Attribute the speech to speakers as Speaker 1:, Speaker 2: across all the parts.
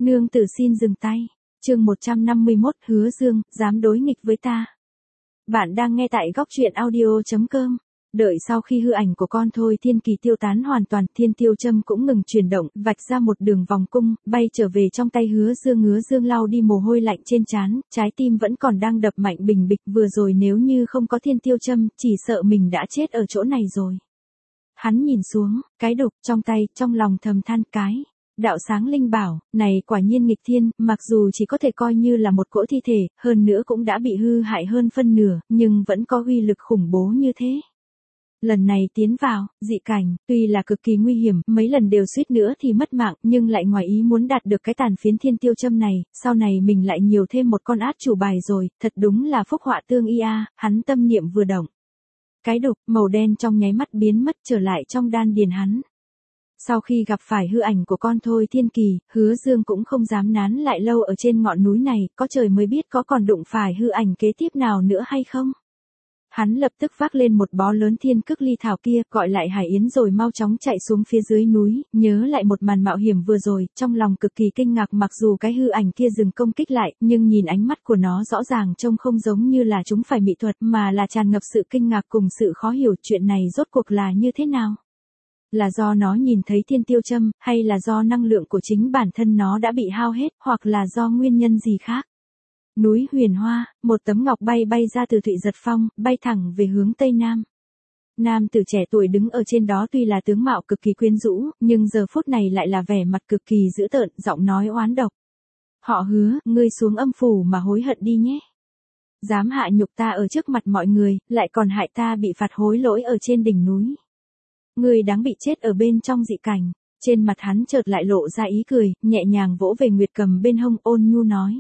Speaker 1: Nương tử xin dừng tay. Chương 151, Hứa Dương, dám đối nghịch với ta. Bạn đang nghe tại góc truyện audio.com. Đợi sau khi hư ảnh của con Thôi Thiên Kỳ tiêu tán hoàn toàn, thiên tiêu châm cũng ngừng chuyển động, vạch ra một đường vòng cung, bay trở về trong tay Hứa Dương lau đi mồ hôi lạnh trên trán, trái tim vẫn còn đang đập mạnh bình bịch, vừa rồi nếu như không có thiên tiêu châm, chỉ sợ mình đã chết ở chỗ này rồi. Hắn nhìn xuống, cái đục trong tay, trong lòng thầm than cái. Đạo sáng linh bảo, này quả nhiên nghịch thiên, mặc dù chỉ có thể coi như là một cỗ thi thể, hơn nữa cũng đã bị hư hại hơn phân nửa, nhưng vẫn có uy lực khủng bố như thế. Lần này tiến vào, dị cảnh, tuy là cực kỳ nguy hiểm, mấy lần đều suýt nữa thì mất mạng, nhưng lại ngoài ý muốn đạt được cái tàn phiến thiên tiêu châm này, sau này mình lại nhiều thêm một con át chủ bài rồi, thật đúng là phúc họa tương y a, hắn tâm niệm vừa động. Cái đục, màu đen trong nháy mắt biến mất trở lại trong đan điền hắn. Sau khi gặp phải hư ảnh của con Thôi Thiên Kỳ, Hứa Dương cũng không dám nán lại lâu ở trên ngọn núi này, có trời mới biết có còn đụng phải hư ảnh kế tiếp nào nữa hay không. Hắn lập tức vác lên một bó lớn thiên cức ly thảo kia, gọi lại Hải Yến rồi mau chóng chạy xuống phía dưới núi, nhớ lại một màn mạo hiểm vừa rồi, trong lòng cực kỳ kinh ngạc mặc dù cái hư ảnh kia dừng công kích lại, nhưng nhìn ánh mắt của nó rõ ràng trông không giống như là chúng phải mỹ thuật mà là tràn ngập sự kinh ngạc cùng sự khó hiểu chuyện này rốt cuộc là như thế nào. Là do nó nhìn thấy thiên tiêu châm, hay là do năng lượng của chính bản thân nó đã bị hao hết, hoặc là do nguyên nhân gì khác. Núi Huyền Hoa, một tấm ngọc bay ra từ Thụy Giật Phong, bay thẳng về hướng Tây Nam. Nam tử trẻ tuổi đứng ở trên đó tuy là tướng mạo cực kỳ quyến rũ, nhưng giờ phút này lại là vẻ mặt cực kỳ dữ tợn, giọng nói oán độc. Họ Hứa, ngươi xuống âm phủ mà hối hận đi nhé. Dám hạ nhục ta ở trước mặt mọi người, lại còn hại ta bị phạt hối lỗi ở trên đỉnh núi. Ngươi đáng bị chết ở bên trong dị cảnh. Trên mặt hắn chợt lại lộ ra ý cười, nhẹ nhàng vỗ về Nguyệt Cầm bên hông, ôn nhu nói.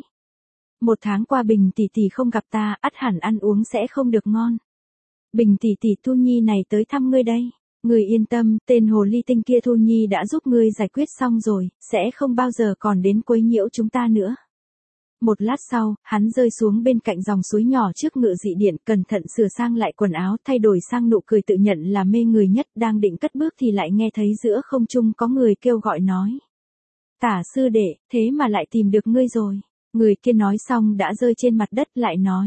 Speaker 1: 1 tháng qua Bình tỷ tỷ không gặp ta, ắt hẳn ăn uống sẽ không được ngon. Bình tỷ tỷ, Thu Nhi này tới thăm ngươi đây. Ngươi yên tâm, tên hồ ly tinh kia Thu Nhi đã giúp ngươi giải quyết xong rồi, sẽ không bao giờ còn đến quấy nhiễu chúng ta nữa. Một lát sau, hắn rơi xuống bên cạnh dòng suối nhỏ trước ngự dị điện, cẩn thận sửa sang lại quần áo, thay đổi sang nụ cười tự nhận là mê người nhất, đang định cất bước thì lại nghe thấy giữa không trung có người kêu gọi nói. Tả sư đệ, thế mà lại tìm được ngươi rồi. Người kia nói xong đã rơi trên mặt đất lại nói.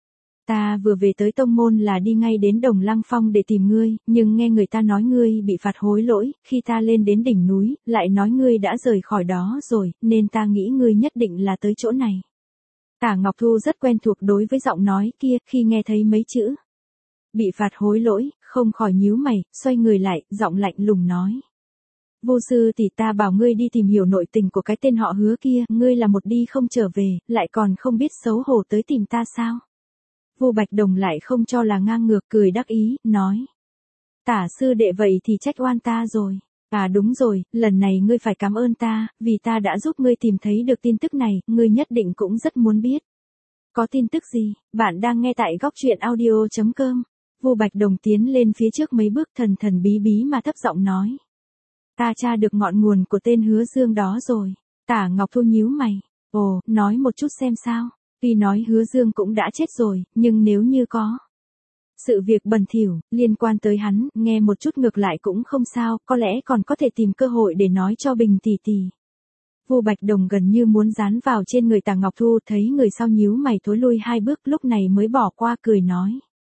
Speaker 1: Ta vừa về tới tông môn là đi ngay đến Đồng Lăng Phong để tìm ngươi, nhưng nghe người ta nói ngươi bị phạt hối lỗi, khi ta lên đến đỉnh núi, lại nói ngươi đã rời khỏi đó rồi, nên ta nghĩ ngươi nhất định là tới chỗ này. Tả Ngọc Thu rất quen thuộc đối với giọng nói kia, khi nghe thấy mấy chữ. Bị phạt hối lỗi, không khỏi nhíu mày, xoay người lại, giọng lạnh lùng nói. Vô sư tỷ, ta bảo ngươi đi tìm hiểu nội tình của cái tên họ Hứa kia, ngươi là một đi không trở về, lại còn không biết xấu hổ tới tìm ta sao? Vô Bạch Đồng lại không cho là ngang ngược, cười đắc ý, nói. Tả sư đệ vậy thì trách oan ta rồi. À đúng rồi, lần này ngươi phải cảm ơn ta, vì ta đã giúp ngươi tìm thấy được tin tức này, ngươi nhất định cũng rất muốn biết. Có tin tức gì? Bạn đang nghe tại góc truyện audio.com. Vô Bạch Đồng tiến lên phía trước mấy bước, thần thần bí bí mà thấp giọng nói. Ta tra được ngọn nguồn của tên Hứa Dương đó rồi. Tả Ngọc Thu nhíu mày. Ồ, nói một chút xem sao. Tuy nói Hứa Dương cũng đã chết rồi, nhưng nếu như có sự việc bẩn thỉu liên quan tới hắn, nghe một chút ngược lại cũng không sao, có lẽ còn có thể tìm cơ hội để nói cho Bình tỷ tỷ. Vô Bạch Đồng gần như muốn dán vào trên người Tả Ngọc Thu, thấy người sau nhíu mày thối lui 2 bước, lúc này mới bỏ qua cười nói.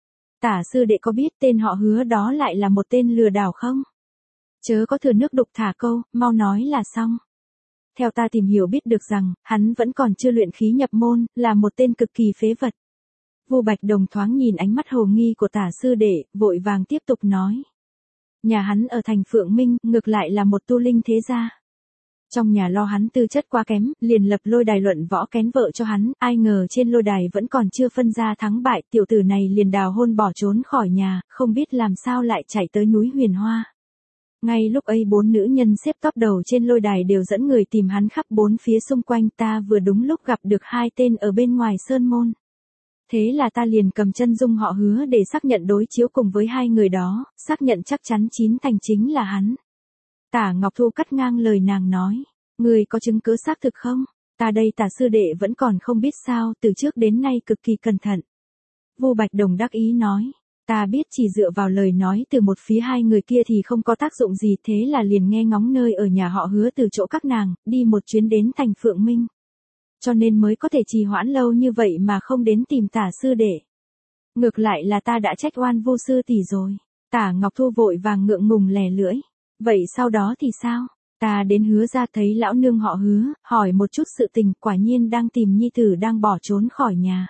Speaker 1: Tả sư đệ có biết tên họ Hứa đó lại là một tên lừa đảo không? Chớ có thừa nước đục thả câu, mau nói là xong. Theo ta tìm hiểu biết được rằng, hắn vẫn còn chưa luyện khí nhập môn, là một tên cực kỳ phế vật. Vô Bạch Đồng thoáng nhìn ánh mắt hồ nghi của Tả sư đệ, vội vàng tiếp tục nói. Nhà hắn ở thành Phượng Minh, ngược lại là một tu linh thế gia. Trong nhà lo hắn tư chất quá kém, liền lập lôi đài luận võ kén vợ cho hắn, ai ngờ trên lôi đài vẫn còn chưa phân ra thắng bại, tiểu tử này liền đào hôn bỏ trốn khỏi nhà, không biết làm sao lại chạy tới núi Huyền Hoa. Ngay lúc ấy 4 nữ nhân xếp top đầu trên lôi đài đều dẫn người tìm hắn khắp 4 phía xung quanh, ta vừa đúng lúc gặp được 2 tên ở bên ngoài sơn môn. Thế là ta liền cầm chân dung họ Hứa để xác nhận đối chiếu cùng với 2 người đó, xác nhận chắc chắn 9 thành chính là hắn. Tả Ngọc Thu cắt ngang lời nàng nói, người có chứng cứ xác thực không? Ta đây Tả sư đệ vẫn còn không biết sao, từ trước đến nay cực kỳ cẩn thận. Vô Bạch Đồng đắc ý nói, Ta biết chỉ dựa vào lời nói từ một phía hai người kia thì không có tác dụng gì, thế là liền nghe ngóng nơi ở nhà họ Hứa từ chỗ các nàng, đi một chuyến đến thành Phượng Minh. Cho nên mới có thể trì hoãn lâu như vậy mà không đến tìm Tả sư đệ. Ngược lại là ta đã trách oan vô sư tỷ rồi. Tả Ngọc Thu vội vàng ngượng ngùng lè lưỡi. Vậy sau đó thì sao? Ta đến Hứa ra thấy lão nương họ Hứa, hỏi một chút sự tình, quả nhiên đang tìm nhi tử đang bỏ trốn khỏi nhà.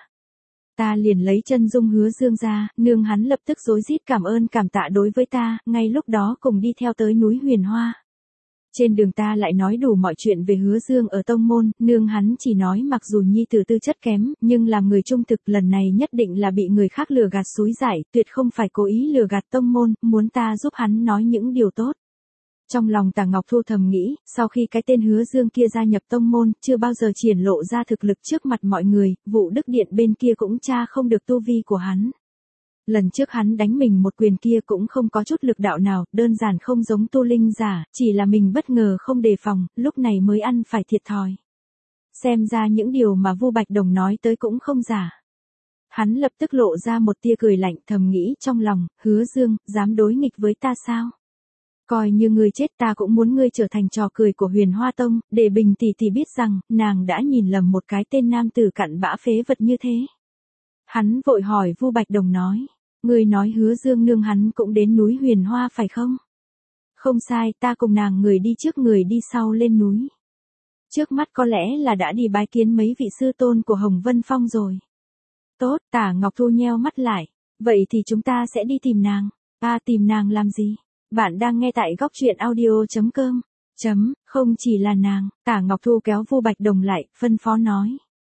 Speaker 1: Ta liền lấy chân dung Hứa Dương ra, nương hắn lập tức rối rít cảm ơn cảm tạ đối với ta, ngay lúc đó cùng đi theo tới núi Huyền Hoa. Trên đường ta lại nói đủ mọi chuyện về Hứa Dương ở tông môn, nương hắn chỉ nói mặc dù nhi tử tư chất kém, nhưng làm người trung thực, lần này nhất định là bị người khác lừa gạt xúi giải, tuyệt không phải cố ý lừa gạt tông môn, muốn ta giúp hắn nói những điều tốt. Trong lòng Tả Ngọc Thu thầm nghĩ, sau khi cái tên Hứa Dương kia gia nhập tông môn, chưa bao giờ triển lộ ra thực lực trước mặt mọi người, vụ Đức Điện bên kia cũng tra không được tu vi của hắn. Lần trước hắn đánh mình một quyền kia cũng không có chút lực đạo nào, đơn giản không giống tu linh giả, chỉ là mình bất ngờ không đề phòng, lúc này mới ăn phải thiệt thòi. Xem ra những điều mà Vu Bạch Đồng nói tới cũng không giả. Hắn lập tức lộ ra một tia cười lạnh, thầm nghĩ trong lòng, Hứa Dương, dám đối nghịch với ta sao? Coi như ngươi chết ta cũng muốn ngươi trở thành trò cười của Huyền Hoa Tông, để Bình tỷ tỷ biết rằng, nàng đã nhìn lầm một cái tên nam tử cặn bã phế vật như thế. Hắn vội hỏi Vu Bạch Đồng nói, ngươi nói Hứa Dương nương hắn cũng đến núi Huyền Hoa phải không? Không sai, ta cùng nàng người đi trước người đi sau lên núi. Trước mắt có lẽ là đã đi bái kiến mấy vị sư tôn của Hồng Vân Phong rồi. Tốt, Tả Ngọc Thu nheo mắt lại, vậy thì chúng ta sẽ đi tìm nàng. Tìm nàng làm gì? Bạn đang nghe tại góc truyện audio.com. Không chỉ là nàng, Tả Ngọc Thu kéo Vu Bạch Đồng lại, phân phó nói.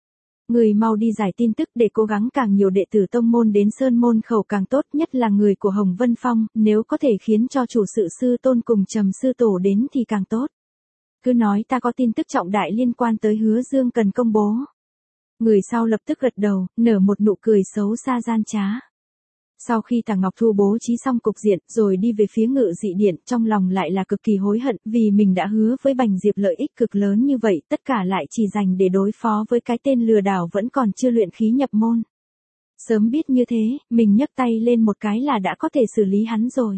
Speaker 1: Người mau đi giải tin tức để cố gắng càng nhiều đệ tử tông môn đến Sơn Môn Khẩu càng tốt, nhất là người của Hồng Vân Phong, nếu có thể khiến cho chủ sự sư tôn cùng Trầm sư tổ đến thì càng tốt. Cứ nói ta có tin tức trọng đại liên quan tới Hứa Dương cần công bố. Người sau lập tức gật đầu, nở một nụ cười xấu xa gian trá. Sau khi Tả Ngọc Thu bố trí xong cục diện, rồi đi về phía Ngự Dị Điện, trong lòng lại là cực kỳ hối hận, vì mình đã hứa với Bành Diệp lợi ích cực lớn như vậy, tất cả lại chỉ dành để đối phó với cái tên lừa đảo vẫn còn chưa luyện khí nhập môn. Sớm biết như thế, mình nhấc tay lên một cái là đã có thể xử lý hắn rồi.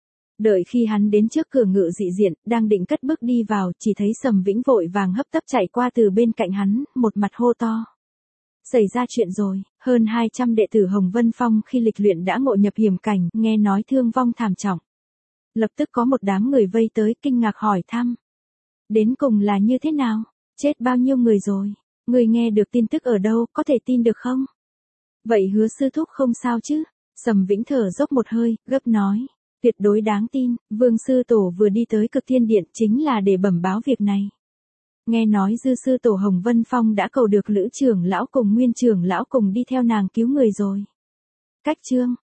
Speaker 1: Đợi khi hắn đến trước cửa Ngự Dị Điện, đang định cất bước đi vào, chỉ thấy Sầm Vĩnh vội vàng hấp tấp chạy qua từ bên cạnh hắn, một mặt hô to. Xảy ra chuyện rồi, hơn 200 đệ tử Hồng Vân Phong khi lịch luyện đã ngộ nhập hiểm cảnh, nghe nói thương vong thảm trọng. Lập tức có một đám người vây tới kinh ngạc hỏi thăm. Đến cùng là như thế nào? Chết bao nhiêu người rồi? Người nghe được tin tức ở đâu, có thể tin được không? Vậy Hứa sư thúc không sao chứ? Sầm Vĩnh thở dốc một hơi, gấp nói. Tuyệt đối đáng tin, Vương sư tổ vừa đi tới Cực Thiên Điện chính là để bẩm báo việc này. Nghe nói Dư sư tổ Hồng Vân Phong đã cầu được Lữ trưởng lão cùng Nguyên trưởng lão cùng đi theo nàng cứu người rồi. Cách chương